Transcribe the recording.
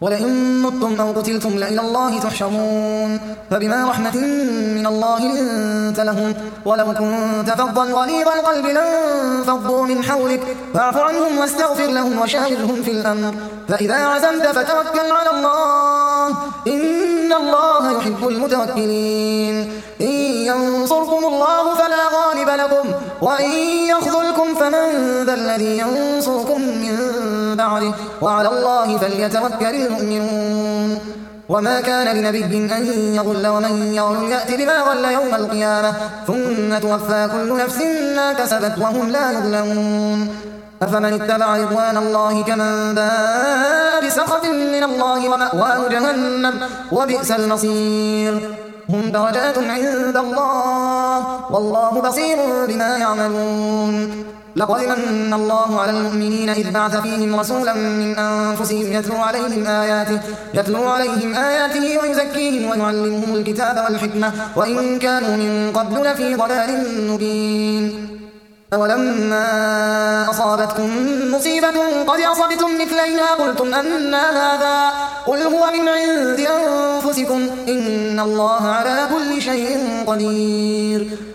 ولئن متم أو قتلتم لإلى الله تحشرون فبما رحمة من الله لنت لهم ولو كنت فظا غليظ القلب لانفضوا من حولك فاعف عنهم واستغفر لهم وشاورهم في الأمر فإذا عزمت فتوكل على الله إن الله يحب المتوكلين إن ينصركم الله فلا غالب لكم وإن يخذلكم فمن ذا الذي ينصركم من بعده وعلى الله فليتوكل المؤمنون وما كان لنبي أن يغل ومن يغل يأت بما غل يوم القيامة ثم توفى كل نفس ما كسبت وهم لا يظلمون أفمن اتبع رضوان الله كمن باء بسخط من الله ومأواه جهنم وبئس المصير هم درجات عند الله والله بصير بما يعملون لقد من الله على المؤمنين إذ بعث فيهم رسولا من أنفسهم يتلو عليهم آياته ويزكيهم ويعلمهم الكتاب والحكمة وإن كانوا من قبل لفي ضلال مبين أولما أصابتكم مصيبة قد أصبتم مثليها قلتم أنى هذا قل هو من عند أنفسكم إن الله على كل شيء قدير